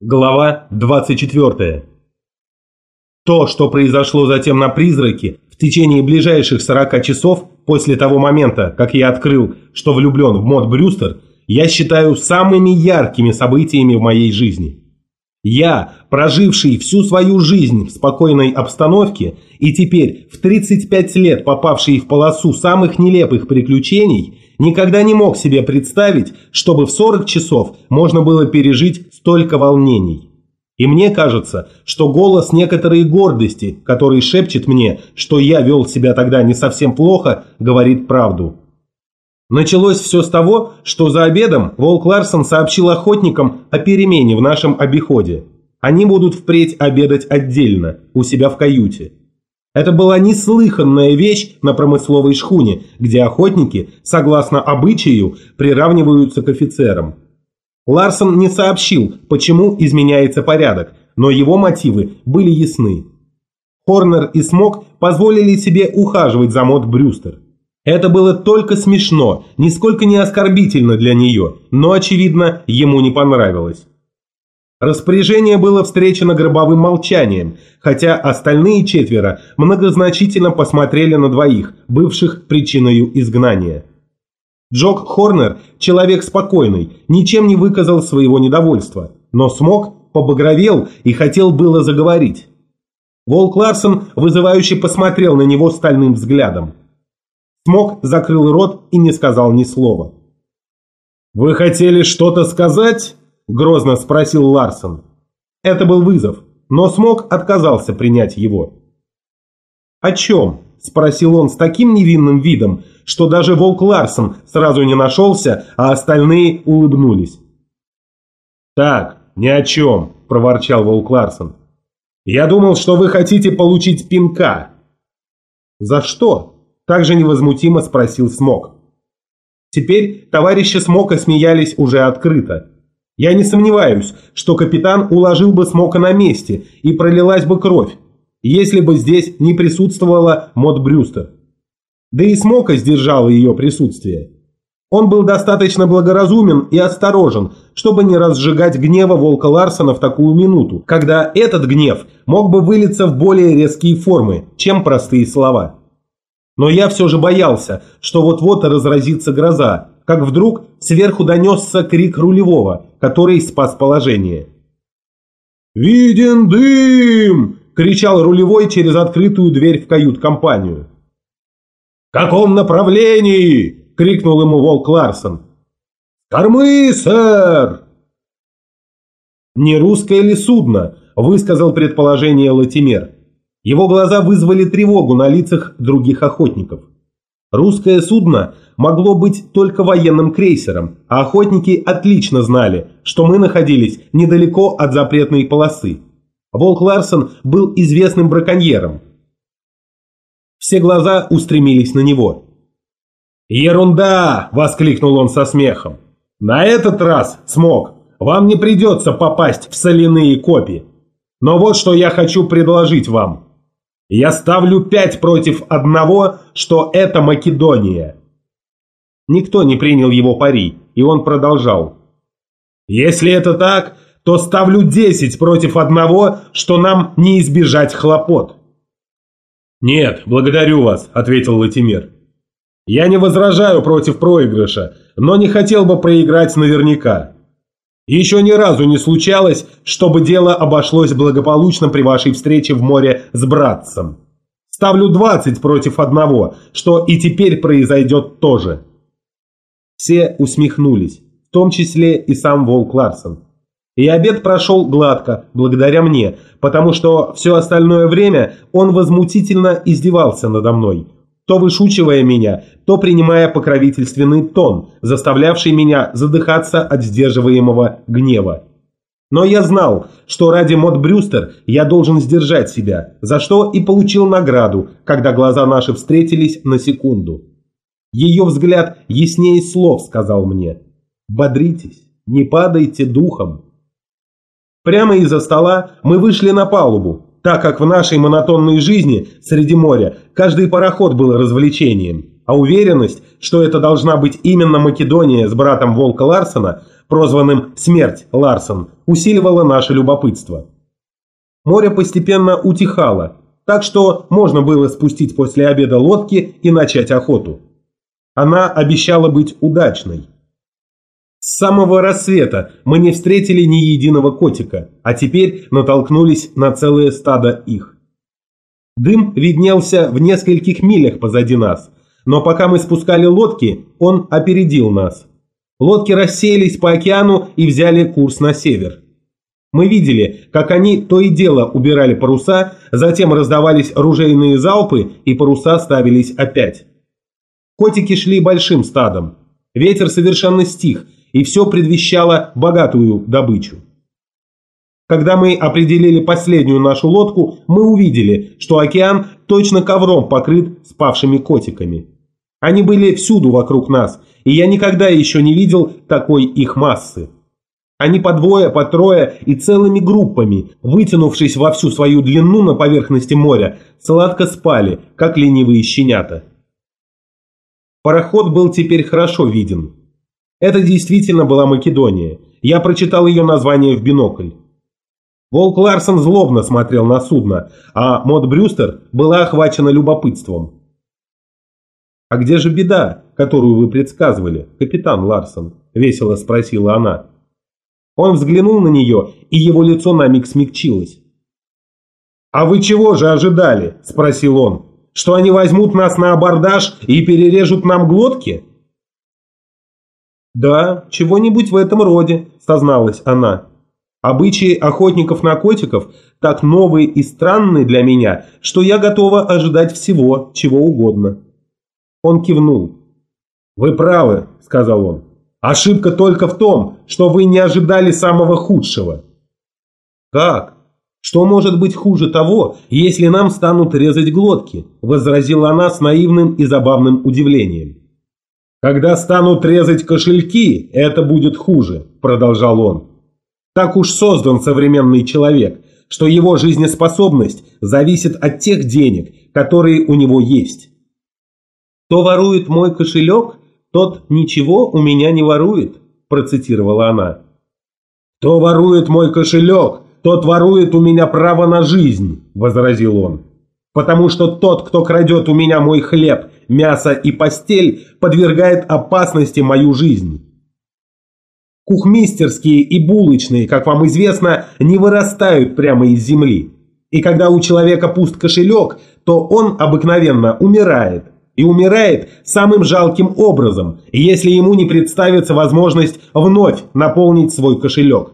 Глава 24. То, что произошло затем на «Призраке» в течение ближайших 40 часов после того момента, как я открыл, что влюблен в Мод Брюстер, я считаю самыми яркими событиями в моей жизни. Я, проживший всю свою жизнь в спокойной обстановке и теперь в 35 лет попавший в полосу самых нелепых приключений, никогда не мог себе представить, чтобы в 40 часов можно было пережить столько волнений. И мне кажется, что голос некоторой гордости, который шепчет мне, что я вел себя тогда не совсем плохо, говорит правду. Началось все с того, что за обедом Волк Ларсон сообщил охотникам о перемене в нашем обиходе. Они будут впредь обедать отдельно, у себя в каюте. Это была неслыханная вещь на промысловой шхуне, где охотники, согласно обычаю, приравниваются к офицерам. Ларсон не сообщил, почему изменяется порядок, но его мотивы были ясны. Хорнер и Смок позволили себе ухаживать за Мод Брюстер. Это было только смешно, нисколько не оскорбительно для нее, но, очевидно, ему не понравилось. Распоряжение было встречено гробовым молчанием, хотя остальные четверо многозначительно посмотрели на двоих, бывших причиной изгнания. Джок Хорнер, человек спокойный, ничем не выказал своего недовольства, но Смок побагровел и хотел было заговорить. Волк Ларсон вызывающе посмотрел на него стальным взглядом. Смок закрыл рот и не сказал ни слова. «Вы хотели что-то сказать?» – грозно спросил Ларсон. Это был вызов, но Смок отказался принять его. «О чем?» – спросил он с таким невинным видом, что даже Волк Ларсон сразу не нашелся, а остальные улыбнулись. «Так, ни о чем», – проворчал Волк Ларсон. «Я думал, что вы хотите получить пинка». «За что?» – также невозмутимо спросил Смок. Теперь товарищи Смока смеялись уже открыто. Я не сомневаюсь, что капитан уложил бы Смока на месте и пролилась бы кровь, если бы здесь не присутствовала Мод Брюстер. Да и Смока сдержало ее присутствие. Он был достаточно благоразумен и осторожен, чтобы не разжигать гнева Волка Ларсона в такую минуту, когда этот гнев мог бы вылиться в более резкие формы, чем простые слова. Но я все же боялся, что вот-вот разразится гроза, как вдруг сверху донесся крик рулевого, который спас положение. «Виден дым!» – кричал рулевой через открытую дверь в кают-компанию. «В каком направлении?» – крикнул ему Волк Ларсон. «С кормы, сэр!» «Не русское ли судно?» – высказал предположение Латимер. Его глаза вызвали тревогу на лицах других охотников. Русское судно могло быть только военным крейсером, а охотники отлично знали, что мы находились недалеко от запретной полосы. Волк Ларсон был известным браконьером. Все глаза устремились на него. «Ерунда!» – воскликнул он со смехом. «На этот раз, Смок, вам не придется попасть в соляные копи. Но вот что я хочу предложить вам. Я ставлю 5 против 1, что это Македония». Никто не принял его пари, и он продолжал. «Если это так, то ставлю 10 против 1, что нам не избежать хлопот». «Нет, благодарю вас», – ответил Латимер. «Я не возражаю против проигрыша, но не хотел бы проиграть наверняка. Еще ни разу не случалось, чтобы дело обошлось благополучно при вашей встрече в море с братцем. Ставлю 20 против 1, что и теперь произойдет тоже». Все усмехнулись, в том числе и сам Волк Ларсон. И обед прошел гладко, благодаря мне, потому что все остальное время он возмутительно издевался надо мной, то вышучивая меня, то принимая покровительственный тон, заставлявший меня задыхаться от сдерживаемого гнева. Но я знал, что ради Мод Брюстер я должен сдержать себя, за что и получил награду, когда глаза наши встретились на секунду. Ее взгляд яснее слов сказал мне: «Бодритесь, не падайте духом». Прямо из-за стола мы вышли на палубу, так как в нашей монотонной жизни среди моря каждый пароход был развлечением. а уверенность, что это должна быть именно Македония с братом Волка Ларсена, прозванным «Смерть Ларсен», усиливала наше любопытство. Море постепенно утихало, так что можно было спустить после обеда лодки и начать охоту. Она обещала быть удачной. С самого рассвета мы не встретили ни единого котика, а теперь натолкнулись на целое стадо их. Дым виднелся в нескольких милях позади нас, но пока мы спускали лодки, он опередил нас. Лодки рассеялись по океану и взяли курс на север. Мы видели, как они то и дело убирали паруса, затем раздавались ружейные залпы, и паруса ставились опять. Котики шли большим стадом. Ветер совершенно стих, и все предвещало богатую добычу. Когда мы определили последнюю нашу лодку, мы увидели, что океан точно ковром покрыт спавшими котиками. Они были всюду вокруг нас, и я никогда еще не видел такой их массы. Они по двое, по трое и целыми группами, вытянувшись во всю свою длину на поверхности моря, сладко спали, как ленивые щенята. Пароход был теперь хорошо виден. Это действительно была Македония. Я прочитал ее название в бинокль. Волк Ларсен злобно смотрел на судно, а Мод Брюстер была охвачена любопытством. «А где же беда, которую вы предсказывали, капитан Ларсен?» – весело спросила она. Он взглянул на нее, и его лицо на миг смягчилось. «А вы чего же ожидали?» – спросил он. «Что они возьмут нас на абордаж и перережут нам глотки?» «Да, чего-нибудь в этом роде», – созналась она. «Обычаи охотников на котиков так новые и странные для меня, что я готова ожидать всего, чего угодно». Он кивнул. «Вы правы», – сказал он. «Ошибка только в том, что вы не ожидали самого худшего». «Как? Что может быть хуже того, если нам станут резать глотки?» – возразила она с наивным и забавным удивлением. «Когда станут резать кошельки, это будет хуже», – продолжал он. «Так уж создан современный человек, что его жизнеспособность зависит от тех денег, которые у него есть». «Кто ворует мой кошелек, тот ничего у меня не ворует», – процитировала она. «Кто ворует мой кошелек, тот ворует у меня право на жизнь», – возразил он. «Потому что тот, кто крадет у меня мой хлеб, мясо и постель, подвергает опасности мою жизнь». Кухмистерские и булочные, как вам известно, не вырастают прямо из земли. И когда у человека пуст кошелек, то он обыкновенно умирает. И умирает самым жалким образом, если ему не представится возможность вновь наполнить свой кошелек.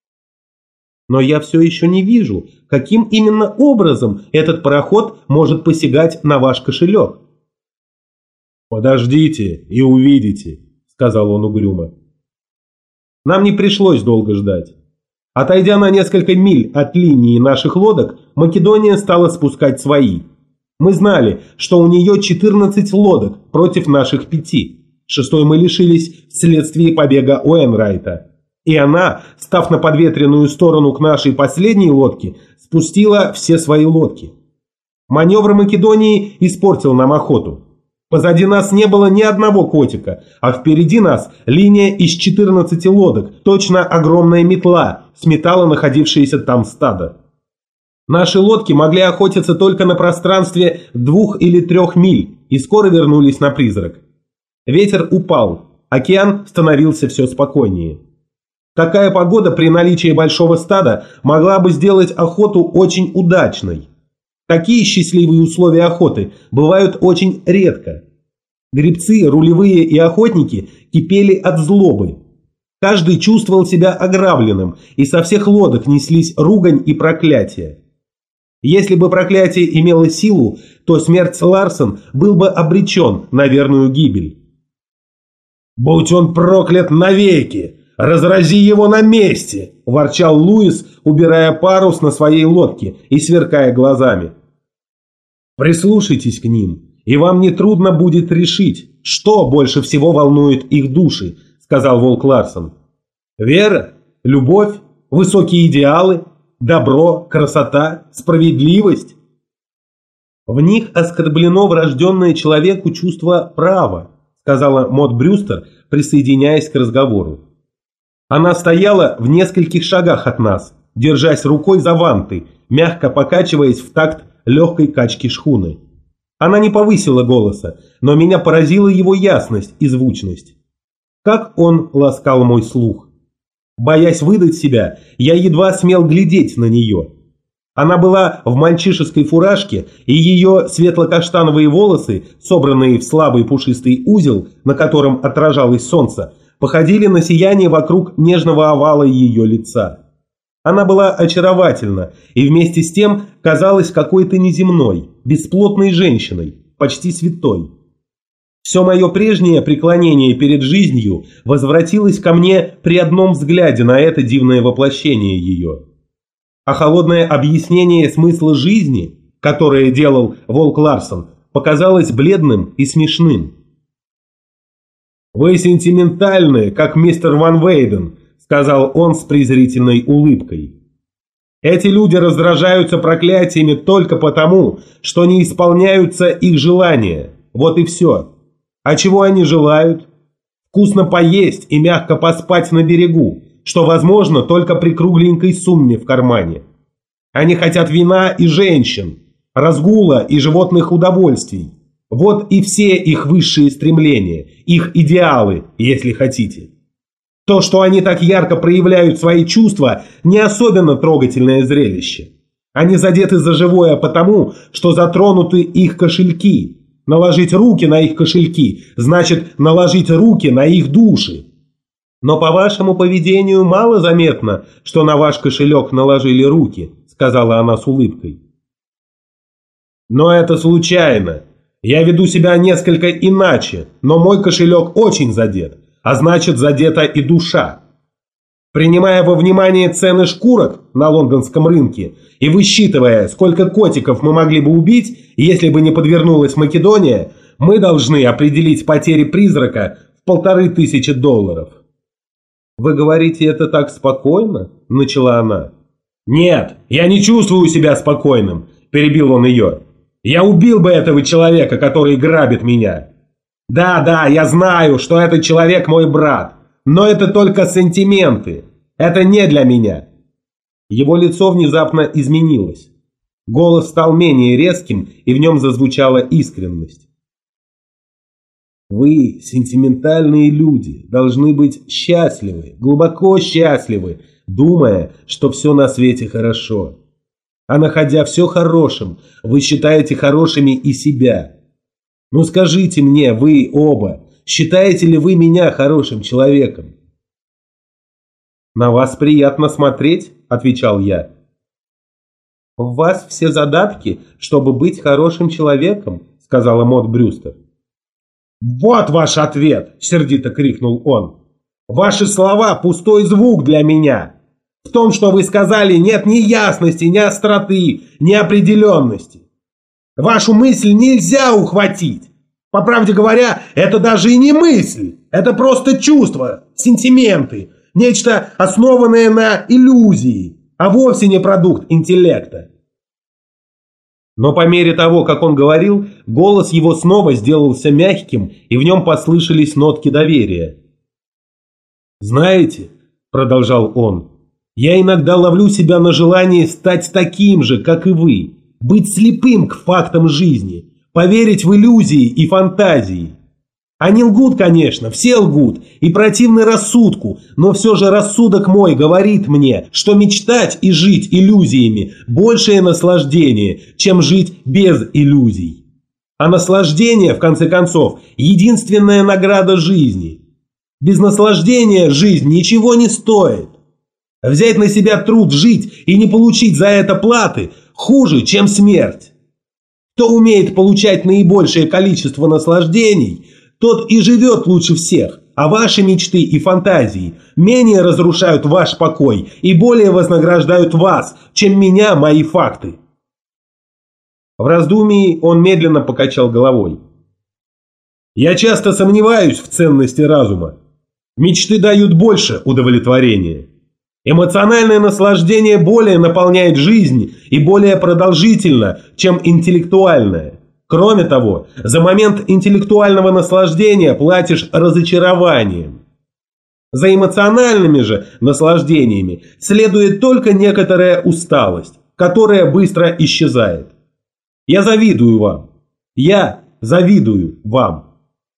Но я все еще не вижу, каким именно образом этот пароход может посягать на ваш кошелек. «Подождите и увидите», — сказал он угрюмо. Нам не пришлось долго ждать. Отойдя на несколько миль от линии наших лодок, Македония стала спускать свои. Мы знали, что у нее 14 лодок против наших 5. Шестой мы лишились вследствие побега Уэнрайта. И она, став на подветренную сторону к нашей последней лодке, спустила все свои лодки. Маневр Македонии испортил нам охоту. Позади нас не было ни одного котика, а впереди нас линия из 14 лодок, точно огромная метла, сметала находившееся там стадо. Наши лодки могли охотиться только на пространстве 2 или 3 миль и скоро вернулись на призрак. Ветер упал, океан становился все спокойнее. Такая погода при наличии большого стада могла бы сделать охоту очень удачной. Такие счастливые условия охоты бывают очень редко. Гребцы, рулевые и охотники кипели от злобы. Каждый чувствовал себя ограбленным, и со всех лодок неслись ругань и проклятия. Если бы проклятие имело силу, то смерть Ларсен был бы обречен на верную гибель. «Будь он проклят навеки! Разрази его на месте!» – ворчал Луис, убирая парус на своей лодке и сверкая глазами. «Прислушайтесь к ним, и вам нетрудно будет решить, что больше всего волнует их души», – сказал Волк Ларсен. «Вера? Любовь? Высокие идеалы? Добро? Красота? Справедливость?» В них оскорблено врожденное человеку чувство права, сказала Мод Брюстер, присоединяясь к разговору. Она стояла в нескольких шагах от нас, держась рукой за ванты, мягко покачиваясь в такт легкой качки шхуны. Она не повысила голоса, но меня поразила его ясность и звучность. Как он ласкал мой слух. Боясь выдать себя, я едва смел глядеть на нее. Она была в мальчишеской фуражке, и ее светло-каштановые волосы, собранные в слабый пушистый узел, на котором отражалось солнце, походили на сияние вокруг нежного овала ее лица. Она была очаровательна и вместе с тем казалась какой-то неземной, бесплотной женщиной, почти святой. Все мое прежнее преклонение перед жизнью возвратилось ко мне при одном взгляде на это дивное воплощение ее. А холодное объяснение смысла жизни, которое делал Волк Ларсон, показалось бледным и смешным. «Вы сентиментальны, как мистер Ван Вейден», — сказал он с презрительной улыбкой. «Эти люди раздражаются проклятиями только потому, что не исполняются их желания. Вот и все. А чего они желают? Вкусно поесть и мягко поспать на берегу, что возможно только при кругленькой сумме в кармане. Они хотят вина и женщин, разгула и животных удовольствий. Вот и все их высшие стремления, их идеалы, если хотите. То, что они так ярко проявляют свои чувства, не особенно трогательное зрелище. Они задеты за живое потому, что затронуты их кошельки. Наложить руки на их кошельки значит наложить руки на их души. Но по вашему поведению мало заметно, что на ваш кошелек наложили руки, сказала она с улыбкой. Но это случайно. Я веду себя несколько иначе, но мой кошелек очень задет, а значит задета и душа. Принимая во внимание цены шкурок на лондонском рынке и высчитывая, сколько котиков мы могли бы убить, если бы не подвернулась Македония, мы должны определить потери призрака в $1500. «Вы говорите это так спокойно?» – начала она. «Нет, я не чувствую себя спокойным», – перебил он ее. «Я убил бы этого человека, который грабит меня. Да, я знаю, что этот человек мой брат, но это только сантименты. Это не для меня». Его лицо внезапно изменилось. Голос стал менее резким, и в нем зазвучала искренность. «Вы, сентиментальные люди, должны быть счастливы, глубоко счастливы, думая, что все на свете хорошо. А находя все хорошим, вы считаете хорошими и себя. Ну скажите мне, вы оба, считаете ли вы меня хорошим человеком?» «На вас приятно смотреть», — отвечал я. «В вас все задатки, чтобы быть хорошим человеком», — сказала Мод Брюстер. «Вот ваш ответ!» – сердито крикнул он. «Ваши слова – пустой звук для меня. В том, что вы сказали, нет ни ясности, ни остроты, ни определенности. Вашу мысль нельзя ухватить. По правде говоря, это даже и не мысль. Это просто чувства, сентименты, нечто основанное на иллюзии, а вовсе не продукт интеллекта». Но по мере того, как он говорил, голос его снова сделался мягким, и в нем послышались нотки доверия. «Знаете, — продолжал он, — я иногда ловлю себя на желании стать таким же, как и вы, быть слепым к фактам жизни, поверить в иллюзии и фантазии. Они лгут, конечно, все лгут и противны рассудку, но все же рассудок мой говорит мне, что мечтать и жить иллюзиями – большее наслаждение, чем жить без иллюзий. А наслаждение, в конце концов, единственная награда жизни. Без наслаждения жизнь ничего не стоит. Взять на себя труд жить и не получить за это платы хуже, чем смерть. Кто умеет получать наибольшее количество наслаждений, тот и живет лучше всех, а ваши мечты и фантазии менее разрушают ваш покой и более вознаграждают вас, чем меня мои факты. В раздумии он медленно покачал головой. «Я часто сомневаюсь в ценности разума. Мечты дают больше удовлетворения. Эмоциональное наслаждение более наполняет жизнь и более продолжительно, чем интеллектуальное. Кроме того, за момент интеллектуального наслаждения платишь разочарованием. За эмоциональными же наслаждениями следует только некоторая усталость, которая быстро исчезает. Я завидую вам. Я завидую вам.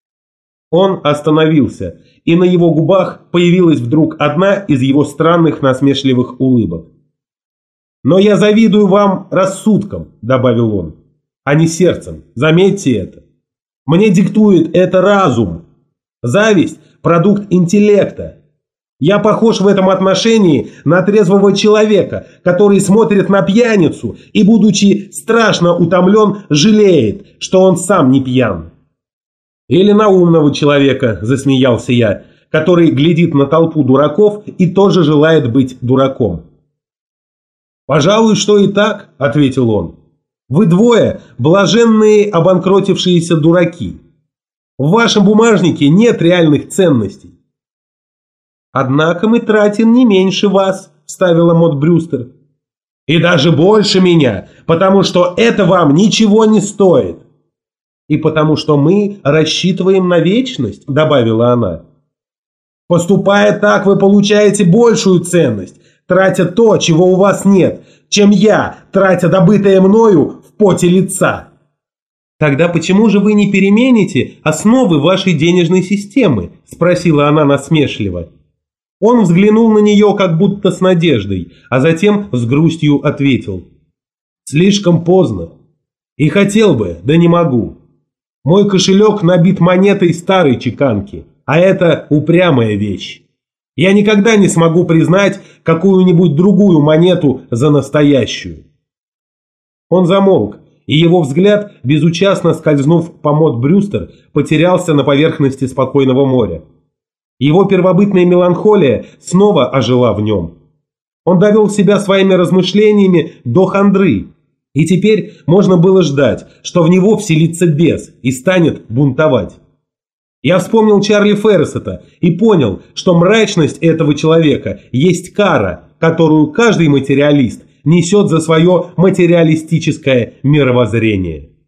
Он остановился, и на его губах появилась вдруг одна из его странных насмешливых улыбок. «Но я завидую вам рассудком», – добавил он, – «а не сердцем. Заметьте это. Мне диктует это разум. Зависть – продукт интеллекта. Я похож в этом отношении на трезвого человека, который смотрит на пьяницу и, будучи страшно утомлен, жалеет, что он сам не пьян. Или на умного человека, засмеялся я, который глядит на толпу дураков и тоже желает быть дураком. «Пожалуй, что и так», — ответил он. «Вы двое блаженные обанкротившиеся дураки. В вашем бумажнике нет реальных ценностей». «Однако мы тратим не меньше вас», — вставила Мод Брюстер. «И даже больше меня, потому что это вам ничего не стоит». «И потому что мы рассчитываем на вечность», — добавила она. «Поступая так, вы получаете большую ценность, тратя то, чего у вас нет, чем я, тратя добытое мною в поте лица». «Тогда почему же вы не перемените основы вашей денежной системы?» – спросила она насмешливо. Он взглянул на нее как будто с надеждой, а затем с грустью ответил. «Слишком поздно. И хотел бы, да не могу. Мой кошелек набит монетой старой чеканки, а это упрямая вещь. Я никогда не смогу признать какую-нибудь другую монету за настоящую». Он замолк, и его взгляд, безучастно скользнув по Мод Брюстер, потерялся на поверхности спокойного моря. Его первобытная меланхолия снова ожила в нем. Он довел себя своими размышлениями до хандры, и теперь можно было ждать, что в него вселится бес и станет бунтовать. Я вспомнил Чарли Ферресета и понял, что мрачность этого человека есть кара, которую каждый материалист несет за свое материалистическое мировоззрение.